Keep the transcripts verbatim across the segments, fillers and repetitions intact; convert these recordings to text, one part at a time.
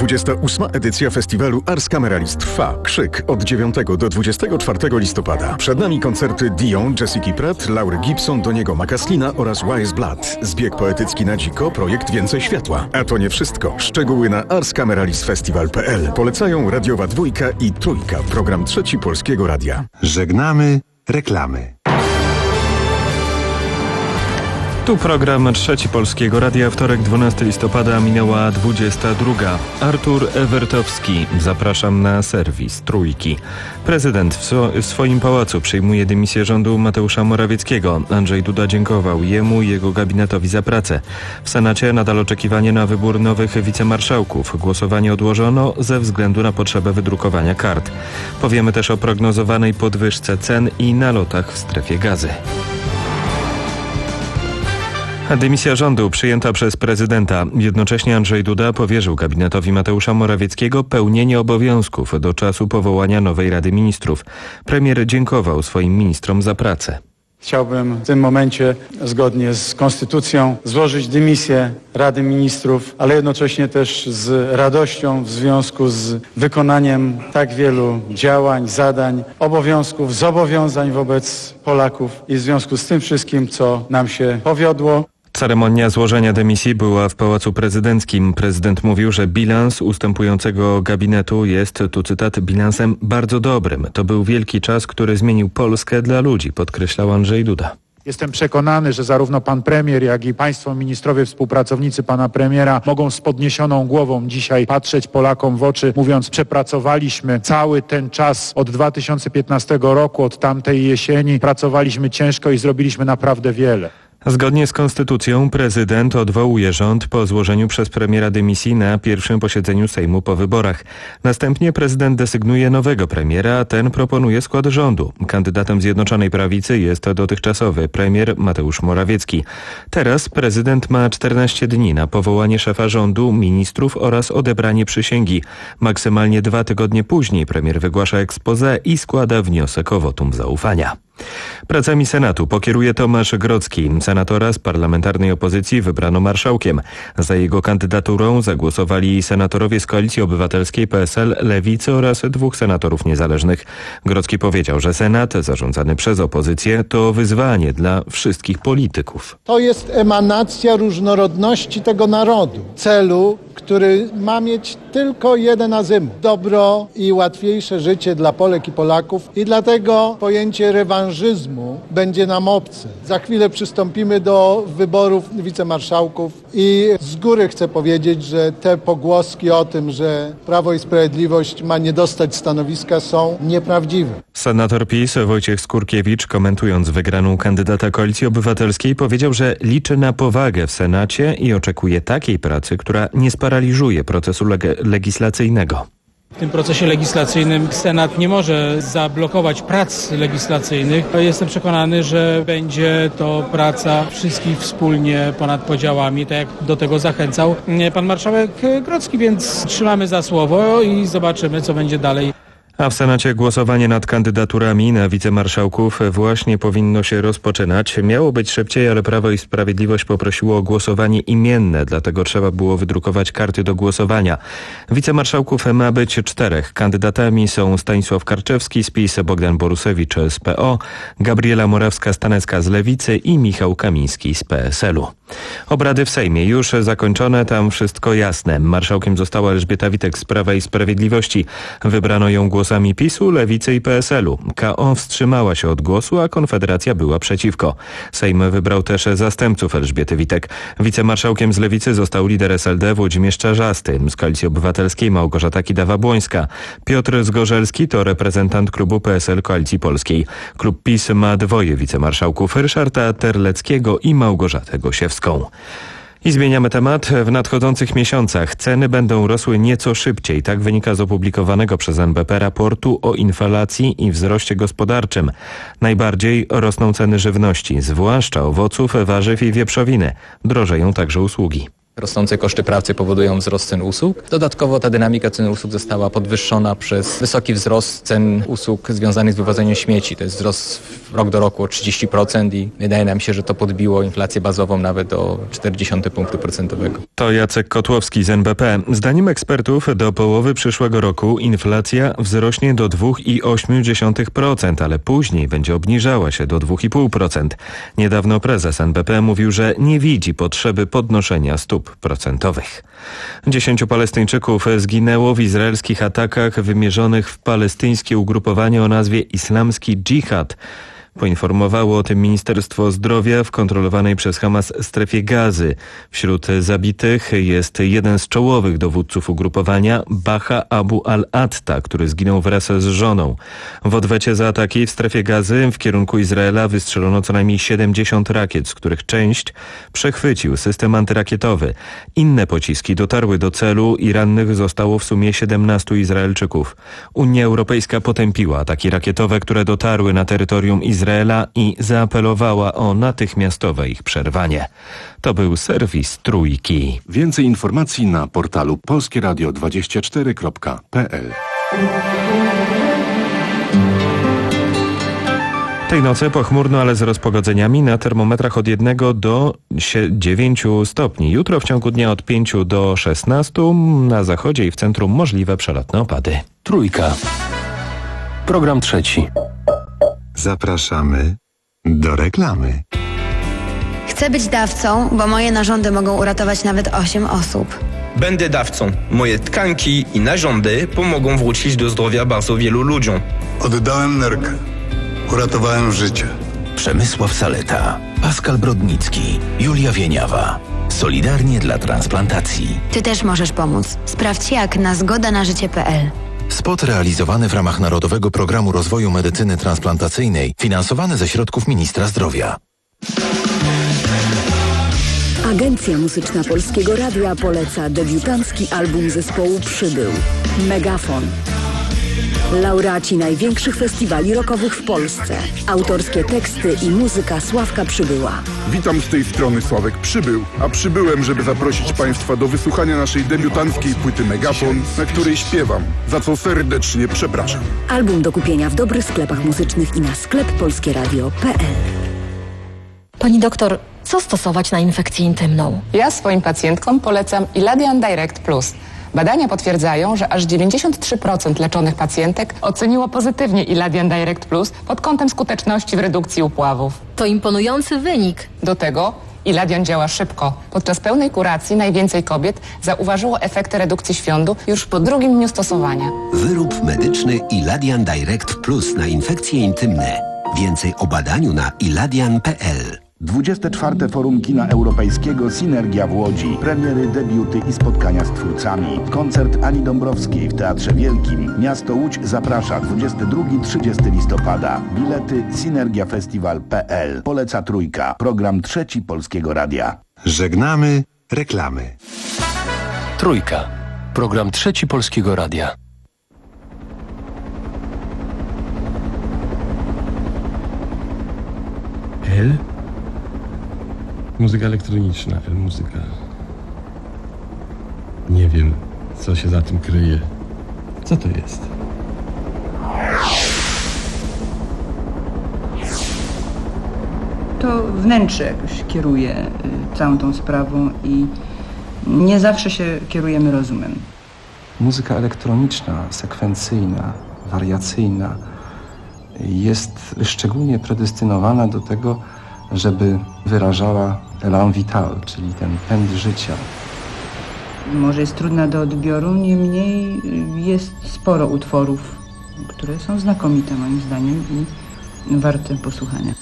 dwudziesta ósma edycja festiwalu Ars Cameralist trwa. Krzyk od dziewiątego do dwudziestego czwartego listopada. Przed nami koncerty Dion, Jessica Pratt, Laury Gibson, Doniego Macaslina oraz Wise Blood. Zbieg poetycki na dziko, projekt Więcej Światła. A to nie wszystko. Szczegóły na ars cameralist festival kropka p l. Polecają Radiowa Dwójka i Trójka, program Trzeci Polskiego Radia. Żegnamy reklamy. Tu program Trzeci Polskiego Radia, wtorek dwunastego listopada, minęła dwudziesta druga. Artur Ewertowski, zapraszam na serwis Trójki. Prezydent w, so, w swoim pałacu przyjmuje dymisję rządu Mateusza Morawieckiego. Andrzej Duda dziękował jemu i jego gabinetowi za pracę. W Senacie nadal oczekiwanie na wybór nowych wicemarszałków. Głosowanie odłożono ze względu na potrzebę wydrukowania kart. Powiemy też o prognozowanej podwyżce cen i nalotach w strefie gazy. Dymisja rządu przyjęta przez prezydenta. Jednocześnie Andrzej Duda powierzył gabinetowi Mateusza Morawieckiego pełnienie obowiązków do czasu powołania nowej Rady Ministrów. Premier dziękował swoim ministrom za pracę. Chciałbym w tym momencie, zgodnie z konstytucją, złożyć dymisję Rady Ministrów, ale jednocześnie też z radością w związku z wykonaniem tak wielu działań, zadań, obowiązków, zobowiązań wobec Polaków i w związku z tym wszystkim, co nam się powiodło. Ceremonia złożenia dymisji była w Pałacu Prezydenckim. Prezydent mówił, że bilans ustępującego gabinetu jest, tu cytat, bilansem bardzo dobrym. To był wielki czas, który zmienił Polskę dla ludzi, podkreślał Andrzej Duda. Jestem przekonany, że zarówno pan premier, jak i państwo ministrowie, współpracownicy pana premiera mogą z podniesioną głową dzisiaj patrzeć Polakom w oczy, mówiąc: przepracowaliśmy cały ten czas od dwa tysiące piętnastego roku, od tamtej jesieni. Pracowaliśmy ciężko i zrobiliśmy naprawdę wiele. Zgodnie z konstytucją prezydent odwołuje rząd po złożeniu przez premiera dymisji na pierwszym posiedzeniu Sejmu po wyborach. Następnie prezydent desygnuje nowego premiera, a ten proponuje skład rządu. Kandydatem Zjednoczonej Prawicy jest dotychczasowy premier Mateusz Morawiecki. Teraz prezydent ma czternaście dni na powołanie szefa rządu, ministrów oraz odebranie przysięgi. Maksymalnie dwa tygodnie później premier wygłasza exposé i składa wniosek o wotum zaufania. Pracami Senatu pokieruje Tomasz Grodzki. Senatora z parlamentarnej opozycji wybrano marszałkiem. Za jego kandydaturą zagłosowali senatorowie z Koalicji Obywatelskiej, P S L, Lewicy oraz dwóch senatorów niezależnych. Grodzki powiedział, że Senat zarządzany przez opozycję to wyzwanie dla wszystkich polityków. To jest emanacja różnorodności tego narodu, celu, który ma mieć tylko jeden azymut: dobro i łatwiejsze życie dla Polek i Polaków, i dlatego pojęcie rewanżyzmu będzie nam obce. Za chwilę przystąpimy do wyborów wicemarszałków i z góry chcę powiedzieć, że te pogłoski o tym, że Prawo i Sprawiedliwość ma nie dostać stanowiska, są nieprawdziwe. Senator PiS Wojciech Skurkiewicz, komentując wygraną kandydata Koalicji Obywatelskiej, powiedział, że liczy na powagę w Senacie i oczekuje takiej pracy, która nie sparaliżuje procesu leg- legislacyjnego. W tym procesie legislacyjnym Senat nie może zablokować prac legislacyjnych. Jestem przekonany, że będzie to praca wszystkich wspólnie ponad podziałami, tak jak do tego zachęcał pan marszałek Grodzki, więc trzymamy za słowo i zobaczymy, co będzie dalej. A w Senacie głosowanie nad kandydaturami na wicemarszałków właśnie powinno się rozpoczynać. Miało być szybciej, ale Prawo i Sprawiedliwość poprosiło o głosowanie imienne, dlatego trzeba było wydrukować karty do głosowania. Wicemarszałków ma być czterech. Kandydatami są Stanisław Karczewski z PiS, Bogdan Borusewicz z P O, Gabriela Morawska-Stanecka z Lewicy i Michał Kamiński z P S L-u. Obrady w Sejmie już zakończone, tam wszystko jasne. Marszałkiem została Elżbieta Witek z Prawa i Sprawiedliwości. Wybrano ją głosami PiS-u, Lewicy i P S L-u. K O wstrzymała się od głosu, a Konfederacja była przeciwko. Sejm wybrał też zastępców Elżbiety Witek. Wicemarszałkiem z Lewicy został lider S L D Włodzimierz Czarzasty, z Koalicji Obywatelskiej Małgorzata Kidawa-Błońska. Piotr Zgorzelski to reprezentant klubu P S L Koalicji Polskiej. Klub PiS ma dwoje wicemarszałków: Ryszarda Terleckiego i Małgorzatę Gosiewską. I zmieniamy temat. W nadchodzących miesiącach ceny będą rosły nieco szybciej. Tak wynika z opublikowanego przez N B P raportu o inflacji i wzroście gospodarczym. Najbardziej rosną ceny żywności, zwłaszcza owoców, warzyw i wieprzowiny. Drożeją także usługi. Rosnące koszty pracy powodują wzrost cen usług. Dodatkowo ta dynamika cen usług została podwyższona przez wysoki wzrost cen usług związanych z wywozzeniem śmieci. To jest wzrost rok do roku o trzydzieści procent i wydaje nam się, że to podbiło inflację bazową nawet o czterdzieści punktu procentowego. To Jacek Kotłowski z N B P. Zdaniem ekspertów do połowy przyszłego roku inflacja wzrośnie do dwa przecinek osiem procent, ale później będzie obniżała się do dwa przecinek pięć procent. Niedawno prezes N B P mówił, że nie widzi potrzeby podnoszenia stóp procentowych. Dziesięciu Palestyńczyków zginęło w izraelskich atakach wymierzonych w palestyńskie ugrupowanie o nazwie Islamski Dżihad. Poinformowało o tym Ministerstwo Zdrowia w kontrolowanej przez Hamas strefie Gazy. Wśród zabitych jest jeden z czołowych dowódców ugrupowania, Baha Abu al-Atta, który zginął wraz z żoną. W odwecie za ataki w strefie Gazy w kierunku Izraela wystrzelono co najmniej siedemdziesiąt rakiet, z których część przechwycił system antyrakietowy. Inne pociski dotarły do celu i rannych zostało w sumie siedemnastu Izraelczyków. Unia Europejska potępiła ataki rakietowe, które dotarły na terytorium Izraela i zaapelowała o natychmiastowe ich przerwanie. To był serwis Trójki. Więcej informacji na portalu polskie radio dwadzieścia cztery kropka p l. Tej nocy pochmurno, ale z rozpogodzeniami na termometrach od jednego do dziewięciu stopni. Jutro w ciągu dnia od pięciu do szesnastu, na zachodzie i w centrum możliwe przelotne opady. Trójka. Program trzeci. Zapraszamy do reklamy. Chcę być dawcą, bo moje narządy mogą uratować nawet osiem osób. Będę dawcą. Moje tkanki i narządy pomogą wrócić do zdrowia bardzo wielu ludziom. Oddałem nerkę. Uratowałem życie. Przemysław Saleta, Pascal Brodnicki, Julia Wieniawa. Solidarnie dla transplantacji. Ty też możesz pomóc. Sprawdź jak na zgoda na życie kropka p l. Spot realizowany w ramach Narodowego Programu Rozwoju Medycyny Transplantacyjnej, finansowany ze środków Ministra Zdrowia. Agencja Muzyczna Polskiego Radia poleca debiutancki album zespołu Przybył. Megafon. Laureaci największych festiwali rockowych w Polsce. Autorskie teksty i muzyka Sławka Przybyła. Witam z tej strony Sławek Przybył, a przybyłem, żeby zaprosić Państwa do wysłuchania naszej debiutanckiej płyty Megafon, na której śpiewam, za co serdecznie przepraszam. Album do kupienia w dobrych sklepach muzycznych i na sklep polskieradio kropka p l. Pani doktor, co stosować na infekcję intymną? Ja swoim pacjentkom polecam Iladian Direct Plus. Badania potwierdzają, że aż dziewięćdziesiąt trzy procent leczonych pacjentek oceniło pozytywnie Iladian Direct Plus pod kątem skuteczności w redukcji upławów. To imponujący wynik. Do tego Iladian działa szybko. Podczas pełnej kuracji najwięcej kobiet zauważyło efekty redukcji świądu już po drugim dniu stosowania. Wyrób medyczny Iladian Direct Plus na infekcje intymne. Więcej o badaniu na iladian kropka p l. dwudzieste czwarte Forum Kina Europejskiego Synergia w Łodzi. Premiery, debiuty i spotkania z twórcami. Koncert Ani Dąbrowskiej w Teatrze Wielkim. Miasto Łódź zaprasza dwudziestego drugiego do trzydziestego listopada. Bilety synergiafestiwal kropka p l. Poleca Trójka. Program trzeci Polskiego Radia. Żegnamy reklamy. Trójka. Program trzeci Polskiego Radia. L? Muzyka elektroniczna, L muzyka. Nie wiem, co się za tym kryje. Co to jest? To wnętrze jakoś kieruje y, całą tą sprawą i nie zawsze się kierujemy rozumem. Muzyka elektroniczna, sekwencyjna, wariacyjna jest szczególnie predestynowana do tego, żeby wyrażała elan vital, czyli ten pęd życia. Może jest trudna do odbioru, niemniej jest sporo utworów, które są znakomite moim zdaniem i warte posłuchania.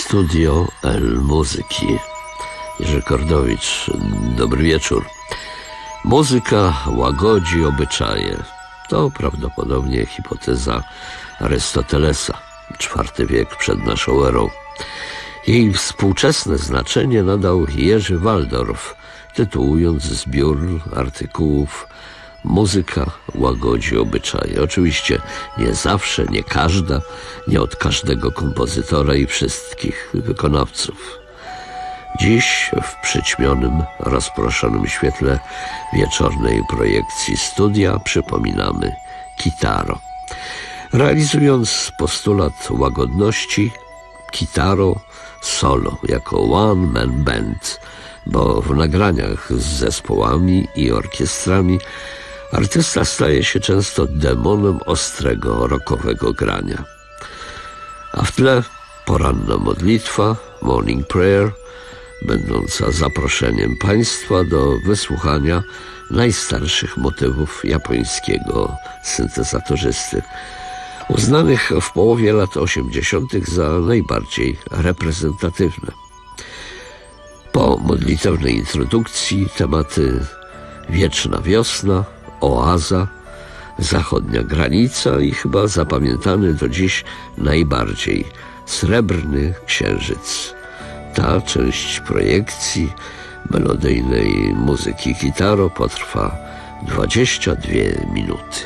Studio El Muzyki. Jerzy Kordowicz, dobry wieczór. Muzyka łagodzi obyczaje. To prawdopodobnie hipoteza Arystotelesa, czwarty wiek przed naszą erą. Jej współczesne znaczenie nadał Jerzy Waldorf, tytułując zbiór artykułów Muzyka łagodzi obyczaje. Oczywiście nie zawsze, nie każda, nie od każdego kompozytora i wszystkich wykonawców. Dziś w przyćmionym, rozproszonym świetle wieczornej projekcji studia przypominamy Kitaro. Realizując postulat łagodności, Kitaro solo jako one man band, bo w nagraniach z zespołami i orkiestrami artysta staje się często demonem ostrego rockowego grania. A w tle poranna modlitwa, morning prayer, będąca zaproszeniem państwa do wysłuchania najstarszych motywów japońskiego syntezatorzysty, uznanych w połowie lat osiemdziesiątych za najbardziej reprezentatywne. Po modlitewnej introdukcji tematy Wieczna wiosna, Oaza, Zachodnia granica i chyba zapamiętany do dziś najbardziej Srebrny księżyc. Ta część projekcji melodyjnej muzyki Kitaro potrwa dwadzieścia dwie minuty.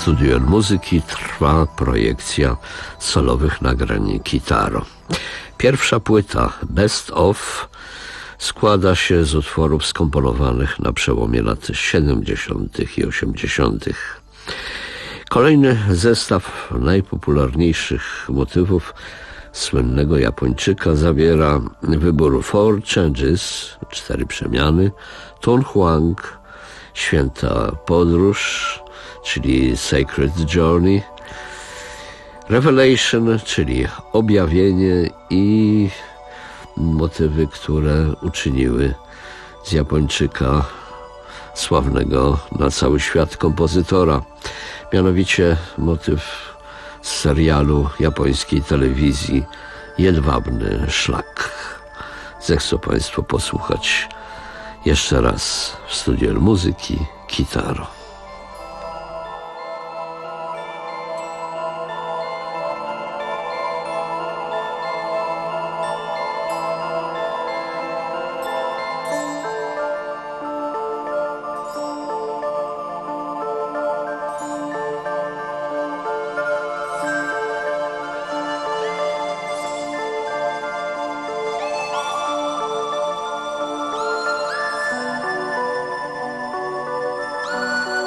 studiu muzyki trwa projekcja solowych nagrań Kitaro. Pierwsza płyta Best of składa się z utworów skomponowanych na przełomie lat siedemdziesiątych i osiemdziesiątych. Kolejny zestaw najpopularniejszych motywów słynnego Japończyka zawiera wybór Four Changes, cztery przemiany, Tun Huang, Święta Podróż, czyli Sacred Journey, Revelation, czyli Objawienie i motywy, które uczyniły z Japończyka sławnego na cały świat kompozytora. Mianowicie motyw z serialu japońskiej telewizji Jedwabny Szlak. Zechcą Państwo posłuchać jeszcze raz w studiu muzyki Kitaro. Thank you.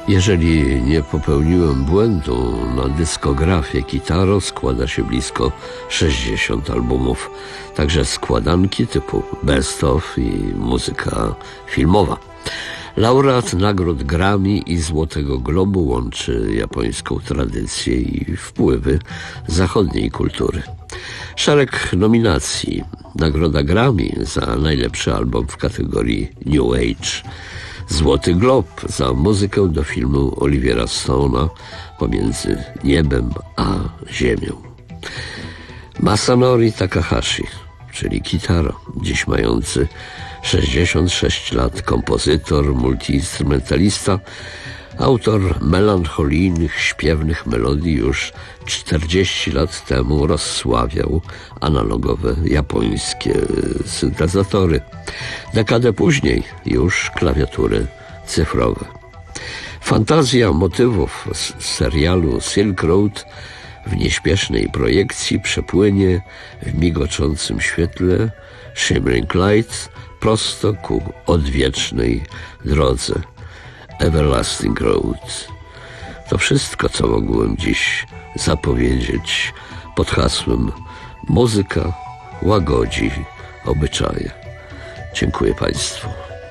Jeżeli nie popełniłem błędu, na dyskografię Kitaro składa się blisko sześćdziesiąt albumów, także składanki typu Best of i muzyka filmowa. Laureat nagród Grammy i Złotego Globu łączy japońską tradycję i wpływy zachodniej kultury. Szereg nominacji. Nagroda Grammy za najlepszy album w kategorii New Age. Złoty Glob za muzykę do filmu Olivera Stone'a Pomiędzy niebem a ziemią. Masanori Takahashi, czyli Kitaro, dziś mający sześćdziesiąt sześć lat, kompozytor, multiinstrumentalista, autor melancholijnych, śpiewnych melodii, już czterdzieści lat temu rozsławiał analogowe japońskie syntezatory. Dekadę później już klawiatury cyfrowe. Fantazja motywów z serialu Silk Road w nieśpiesznej projekcji przepłynie w migoczącym świetle Shimmering Lights prosto ku odwiecznej drodze Everlasting Road. To wszystko, co mogłem dziś zapowiedzieć pod hasłem Muzyka łagodzi obyczaje. Dziękuję Państwu.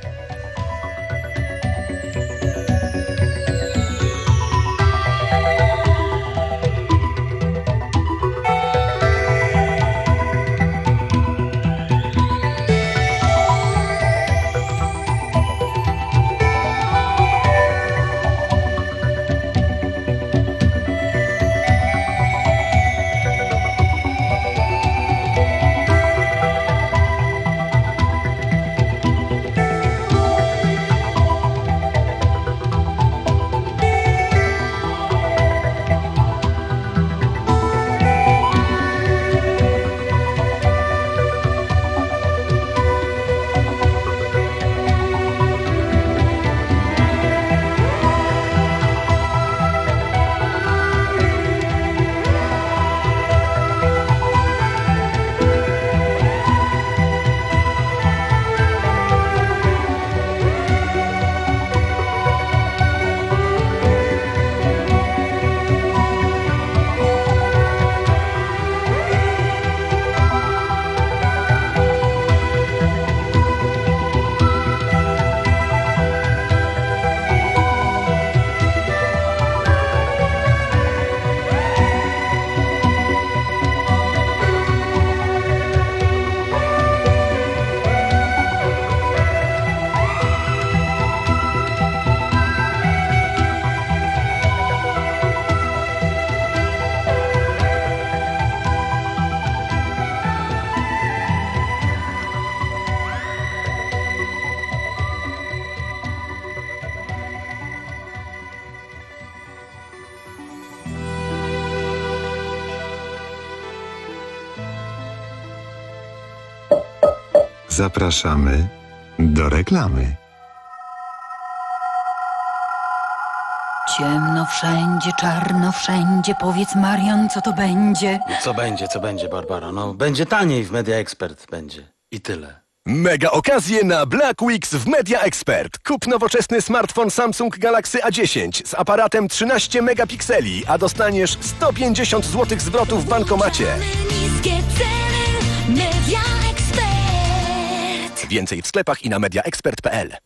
Zapraszamy do reklamy. Ciemno wszędzie, czarno wszędzie. Powiedz, Marian, co to będzie? Co będzie, co będzie, Barbara? No, będzie taniej w Media Expert, będzie. I tyle. Mega okazje na Black Weeks w Media Expert. Kup nowoczesny smartfon Samsung Galaxy A dziesięć z aparatem trzynaście megapikseli, a dostaniesz sto pięćdziesiąt złotych zwrotu w bankomacie. Niskie ceny, Media Expert. Więcej w sklepach i na media expert kropka p l.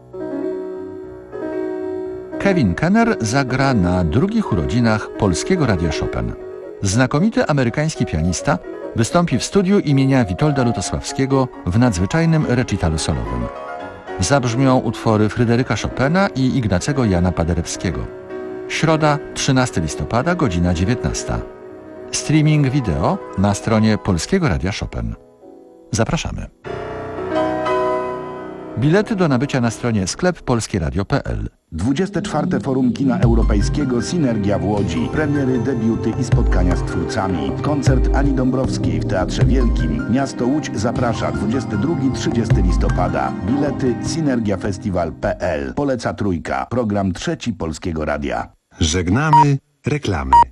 Kevin Kenner zagra na drugich urodzinach Polskiego Radia Chopin. Znakomity amerykański pianista wystąpi w studiu imienia Witolda Lutosławskiego w nadzwyczajnym recitalu solowym. Zabrzmią utwory Fryderyka Chopina i Ignacego Jana Paderewskiego. Środa, trzynastego listopada, godzina dziewiętnasta. Streaming wideo na stronie Polskiego Radia Chopin. Zapraszamy. Bilety do nabycia na stronie sklep polskie radio kropka p l. dwudzieste czwarte Forum Kina Europejskiego Synergia w Łodzi. Premiery, debiuty i spotkania z twórcami. Koncert Ani Dąbrowskiej w Teatrze Wielkim. Miasto Łódź zaprasza dwudziestego drugiego do trzydziestego listopada. Bilety synergiafestiwal kropka p l. Poleca Trójka. Program trzeci Polskiego Radia. Żegnamy reklamy.